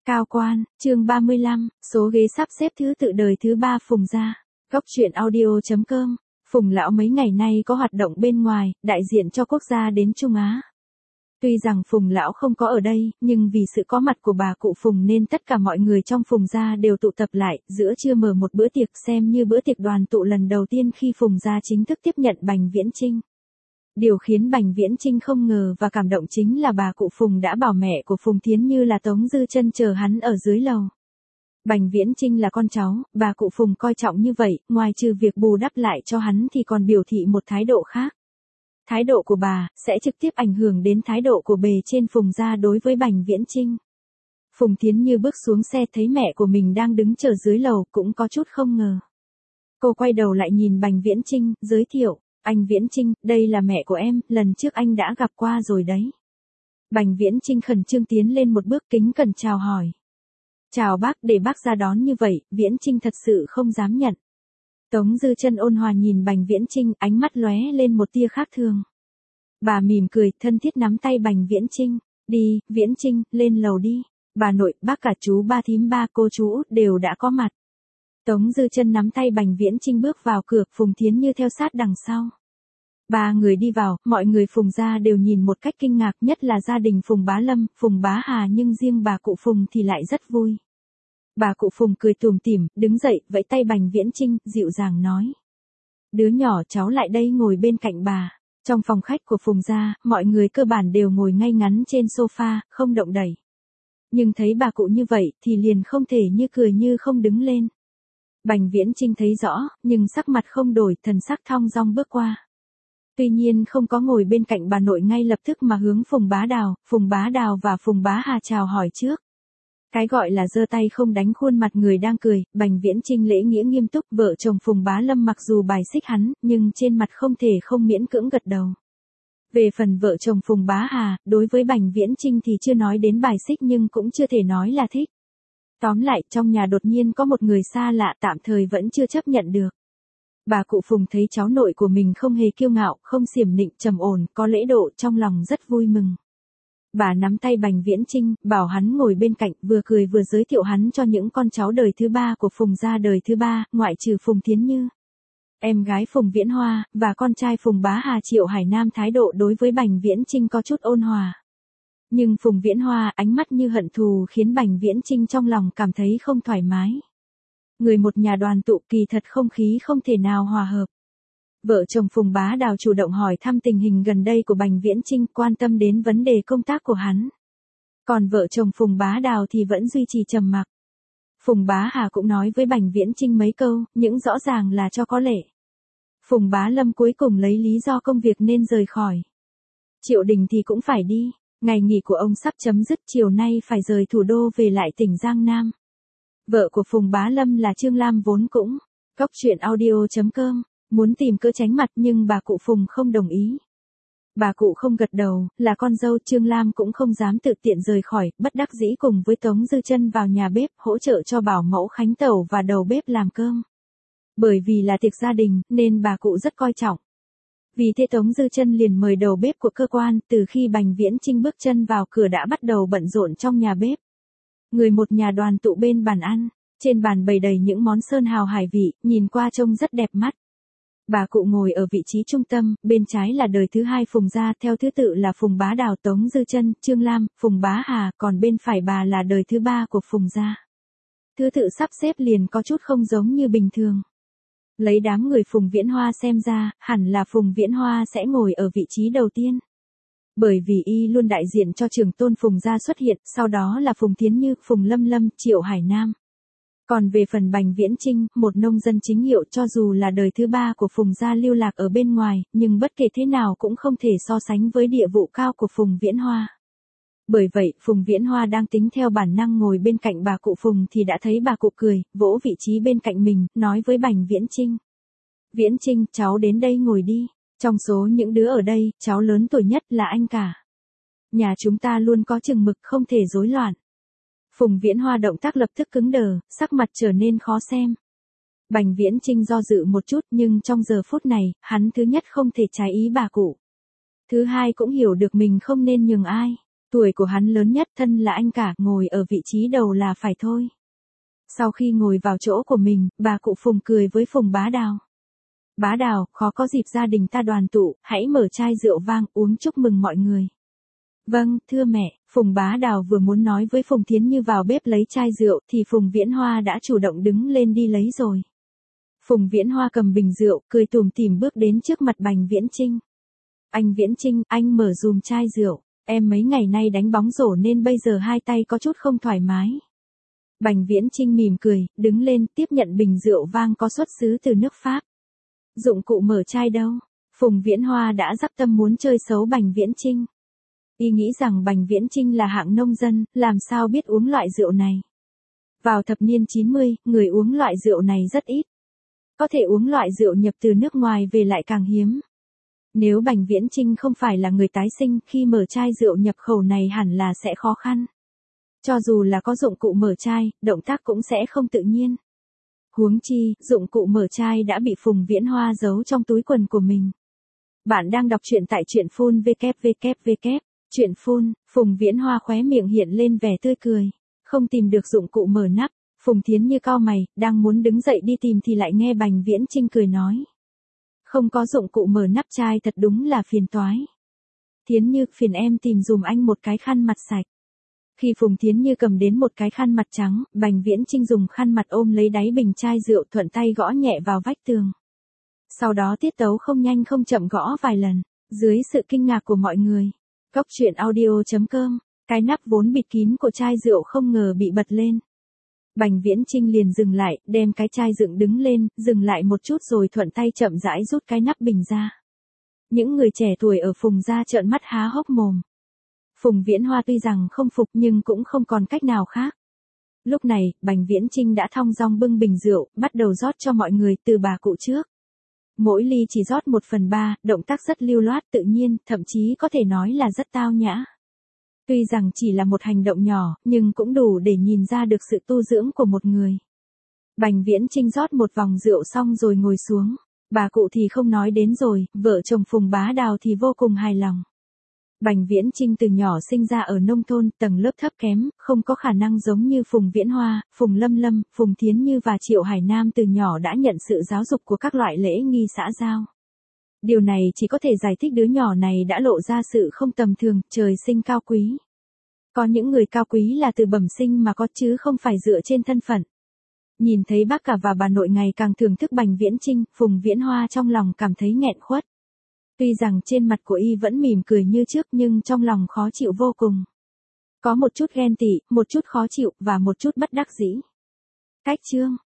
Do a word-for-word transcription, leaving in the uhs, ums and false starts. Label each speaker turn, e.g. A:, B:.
A: Cao quan, chương ba mươi lăm, số ghế sắp xếp thứ tự đời thứ ba Phùng gia. Góc truyện audio.com. Phùng lão mấy ngày nay có hoạt động bên ngoài, đại diện cho quốc gia đến Trung Á. Tuy rằng Phùng lão không có ở đây, nhưng vì sự có mặt của bà cụ Phùng nên tất cả mọi người trong Phùng gia đều tụ tập lại, giữa trưa mở một bữa tiệc xem như bữa tiệc đoàn tụ lần đầu tiên khi Phùng gia chính thức tiếp nhận Bành Viễn Chinh. Điều khiến Bành Viễn Chinh không ngờ và cảm động chính là bà cụ Phùng đã bảo mẹ của Phùng Thiến Như là Tống Dư Chân chờ hắn ở dưới lầu. Bành Viễn Chinh là con cháu, bà cụ Phùng coi trọng như vậy, ngoài trừ việc bù đắp lại cho hắn thì còn biểu thị một thái độ khác. Thái độ của bà sẽ trực tiếp ảnh hưởng đến thái độ của bề trên Phùng gia đối với Bành Viễn Chinh. Phùng Thiến Như bước xuống xe thấy mẹ của mình đang đứng chờ dưới lầu cũng có chút không ngờ. Cô quay đầu lại nhìn Bành Viễn Chinh, giới thiệu. Anh Viễn Chinh, đây là mẹ của em, lần trước anh đã gặp qua rồi đấy. Bành Viễn Chinh khẩn trương tiến lên một bước kính cẩn chào hỏi. Chào bác, để bác ra đón như vậy, Viễn Chinh thật sự không dám nhận. Tống Dư Chân ôn hòa nhìn Bành Viễn Chinh, ánh mắt lóe lên một tia khác thường. Bà mỉm cười, thân thiết nắm tay Bành Viễn Chinh. Đi, Viễn Chinh, lên lầu đi. Bà nội, bác cả chú ba thím ba cô chú út đều đã có mặt. Tống Dư Chân nắm tay Bành Viễn Chinh bước vào cửa, Phùng Thiến Như theo sát đằng sau. Ba người đi vào, mọi người Phùng gia đều nhìn một cách kinh ngạc, nhất là gia đình Phùng Bá Lâm, Phùng Bá Hà, nhưng riêng bà cụ Phùng thì lại rất vui. Bà cụ Phùng cười tủm tỉm, đứng dậy, vẫy tay Bành Viễn Chinh, dịu dàng nói. Đứa nhỏ cháu lại đây ngồi bên cạnh bà. Trong phòng khách của Phùng gia, mọi người cơ bản đều ngồi ngay ngắn trên sofa, không động đẩy. Nhưng thấy bà cụ như vậy thì liền không thể như cười như không đứng lên. Bành Viễn Chinh thấy rõ, nhưng sắc mặt không đổi, thần sắc thong dong bước qua. Tuy nhiên không có ngồi bên cạnh bà nội ngay lập tức mà hướng Phùng Bá Đào, Phùng Bá Đào và Phùng Bá Hà chào hỏi trước. Cái gọi là giơ tay không đánh khuôn mặt người đang cười, Bành Viễn Chinh lễ nghĩa nghiêm túc, vợ chồng Phùng Bá Lâm mặc dù bài xích hắn, nhưng trên mặt không thể không miễn cưỡng gật đầu. Về phần vợ chồng Phùng Bá Hà, đối với Bành Viễn Chinh thì chưa nói đến bài xích nhưng cũng chưa thể nói là thích. Tóm lại, trong nhà đột nhiên có một người xa lạ tạm thời vẫn chưa chấp nhận được. Bà cụ Phùng thấy cháu nội của mình không hề kiêu ngạo, không xiểm nịnh, trầm ổn, có lễ độ, trong lòng rất vui mừng. Bà nắm tay Bành Viễn Chinh, bảo hắn ngồi bên cạnh, vừa cười vừa giới thiệu hắn cho những con cháu đời thứ ba của Phùng gia đời thứ ba, ngoại trừ Phùng Thiến Như. Em gái Phùng Viễn Hoa, và con trai Phùng Bá Hà Triệu Hải Nam thái độ đối với Bành Viễn Chinh có chút ôn hòa. Nhưng Phùng Viễn Hoa ánh mắt như hận thù khiến Bành Viễn Chinh trong lòng cảm thấy không thoải mái. Người một nhà đoàn tụ kỳ thật không khí không thể nào hòa hợp. Vợ chồng Phùng Bá Đào chủ động hỏi thăm tình hình gần đây của Bành Viễn Chinh, quan tâm đến vấn đề công tác của hắn. Còn vợ chồng Phùng Bá Đào thì vẫn duy trì trầm mặc. Phùng Bá Hà cũng nói với Bành Viễn Chinh mấy câu, những rõ ràng là cho có lệ. Phùng Bá Lâm cuối cùng lấy lý do công việc nên rời khỏi. Triệu Đình thì cũng phải đi. Ngày nghỉ của ông sắp chấm dứt, chiều nay phải rời thủ đô về lại tỉnh Giang Nam. Vợ của Phùng Bá Lâm là Trương Lam vốn cũng góc truyện audio.com, muốn tìm cớ tránh mặt nhưng bà cụ Phùng không đồng ý. Bà cụ không gật đầu, là con dâu Trương Lam cũng không dám tự tiện rời khỏi, bất đắc dĩ cùng với Tống Dư Chân vào nhà bếp hỗ trợ cho bảo mẫu Khánh Tẩu và đầu bếp làm cơm. Bởi vì là tiệc gia đình nên bà cụ rất coi trọng. Vì thế Tống Dư Chân liền mời đầu bếp của cơ quan, từ khi Bành Viễn Chinh bước chân vào cửa đã bắt đầu bận rộn trong nhà bếp. Người một nhà đoàn tụ bên bàn ăn, trên bàn bày đầy những món sơn hào hải vị, nhìn qua trông rất đẹp mắt. Bà cụ ngồi ở vị trí trung tâm, bên trái là đời thứ hai Phùng gia, theo thứ tự là Phùng Bá Đào, Tống Dư Chân, Trương Lam, Phùng Bá Hà, còn bên phải bà là đời thứ ba của Phùng gia. Thứ tự sắp xếp liền có chút không giống như bình thường. Lấy đám người Phùng Viễn Hoa xem ra, hẳn là Phùng Viễn Hoa sẽ ngồi ở vị trí đầu tiên. Bởi vì y luôn đại diện cho trưởng tôn Phùng gia xuất hiện, sau đó là Phùng Thiến Như, Phùng Lâm Lâm, Triệu Hải Nam. Còn về phần Bành Viễn Chinh, một nông dân chính hiệu cho dù là đời thứ ba của Phùng gia lưu lạc ở bên ngoài, nhưng bất kể thế nào cũng không thể so sánh với địa vị cao của Phùng Viễn Hoa. Bởi vậy, Phùng Viễn Hoa đang tính theo bản năng ngồi bên cạnh bà cụ Phùng thì đã thấy bà cụ cười, vỗ vị trí bên cạnh mình, nói với Bành Viễn Chinh. Viễn Chinh, cháu đến đây ngồi đi. Trong số những đứa ở đây, cháu lớn tuổi nhất là anh cả. Nhà chúng ta luôn có chừng mực, không thể rối loạn. Phùng Viễn Hoa động tác lập tức cứng đờ, sắc mặt trở nên khó xem. Bành Viễn Chinh do dự một chút nhưng trong giờ phút này, hắn thứ nhất không thể trái ý bà cụ. Thứ hai cũng hiểu được mình không nên nhường ai. Tuổi của hắn lớn nhất, thân là anh cả, ngồi ở vị trí đầu là phải thôi. Sau khi ngồi vào chỗ của mình, bà cụ Phùng cười với Phùng Bá Đào. Bá Đào, khó có dịp gia đình ta đoàn tụ, hãy mở chai rượu vang uống chúc mừng mọi người. Vâng, thưa mẹ, Phùng Bá Đào vừa muốn nói với Phùng Thiến Như vào bếp lấy chai rượu thì Phùng Viễn Hoa đã chủ động đứng lên đi lấy rồi. Phùng Viễn Hoa cầm bình rượu, cười tủm tỉm bước đến trước mặt Bành Viễn Chinh. Anh Viễn Chinh, anh mở dùm chai rượu, em mấy ngày nay đánh bóng rổ nên bây giờ hai tay có chút không thoải mái. Bành Viễn Chinh mỉm cười, đứng lên tiếp nhận bình rượu vang có xuất xứ từ nước Pháp. Dụng cụ mở chai đâu? Phùng Viễn Hoa đã dắp tâm muốn chơi xấu Bành Viễn Chinh. Y nghĩ rằng Bành Viễn Chinh là hạng nông dân, làm sao biết uống loại rượu này. Vào thập niên chín mươi, người uống loại rượu này rất ít. Có thể uống loại rượu nhập từ nước ngoài về lại càng hiếm. Nếu Bành Viễn Chinh không phải là người tái sinh, khi mở chai rượu nhập khẩu này hẳn là sẽ khó khăn. Cho dù là có dụng cụ mở chai, động tác cũng sẽ không tự nhiên. Huống chi, dụng cụ mở chai đã bị Phùng Viễn Hoa giấu trong túi quần của mình. Bạn đang đọc truyện tại truyện phun vê kép vê kép vê kép. Truyện phun, Phùng Viễn Hoa khóe miệng hiện lên vẻ tươi cười. Không tìm được dụng cụ mở nắp, Phùng Thiến Như cau mày, đang muốn đứng dậy đi tìm thì lại nghe Bành Viễn Chinh cười nói. Không có dụng cụ mở nắp chai thật đúng là phiền toái. Thiến Như, phiền em tìm dùm anh một cái khăn mặt sạch. Khi Phùng Thiến Như cầm đến một cái khăn mặt trắng, Bành Viễn Chinh dùng khăn mặt ôm lấy đáy bình chai rượu thuận tay gõ nhẹ vào vách tường. Sau đó tiết tấu không nhanh không chậm gõ vài lần, dưới sự kinh ngạc của mọi người. Cốc truyện audio chấm com, cái nắp vốn bịt kín của chai rượu không ngờ bị bật lên. Bành Viễn Chinh liền dừng lại, đem cái chai dựng đứng lên, dừng lại một chút rồi thuận tay chậm rãi rút cái nắp bình ra. Những người trẻ tuổi ở Phùng gia trợn mắt há hốc mồm. Phùng Viễn Hoa tuy rằng không phục nhưng cũng không còn cách nào khác. Lúc này, Bành Viễn Chinh đã thong dong bưng bình rượu, bắt đầu rót cho mọi người từ bà cụ trước. Mỗi ly chỉ rót một phần ba, động tác rất lưu loát tự nhiên, thậm chí có thể nói là rất tao nhã. Tuy rằng chỉ là một hành động nhỏ, nhưng cũng đủ để nhìn ra được sự tu dưỡng của một người. Bành Viễn Chinh rót một vòng rượu xong rồi ngồi xuống. Bà cụ thì không nói đến rồi, vợ chồng Phùng Bá Đào thì vô cùng hài lòng. Bành Viễn Chinh từ nhỏ sinh ra ở nông thôn, tầng lớp thấp kém, không có khả năng giống như Phùng Viễn Hoa, Phùng Lâm Lâm, Phùng Thiến Như và Triệu Hải Nam từ nhỏ đã nhận sự giáo dục của các loại lễ nghi xã giao. Điều này chỉ có thể giải thích đứa nhỏ này đã lộ ra sự không tầm thường, trời sinh cao quý. Có những người cao quý là từ bẩm sinh mà có chứ không phải dựa trên thân phận. Nhìn thấy bác cả và bà nội ngày càng thưởng thức Bành Viễn Chinh, Phùng Viễn Hoa trong lòng cảm thấy nghẹn khuất. Tuy rằng trên mặt của y vẫn mỉm cười như trước nhưng trong lòng khó chịu vô cùng. Có một chút ghen tị, một chút khó chịu và một chút bất đắc dĩ. Cách chương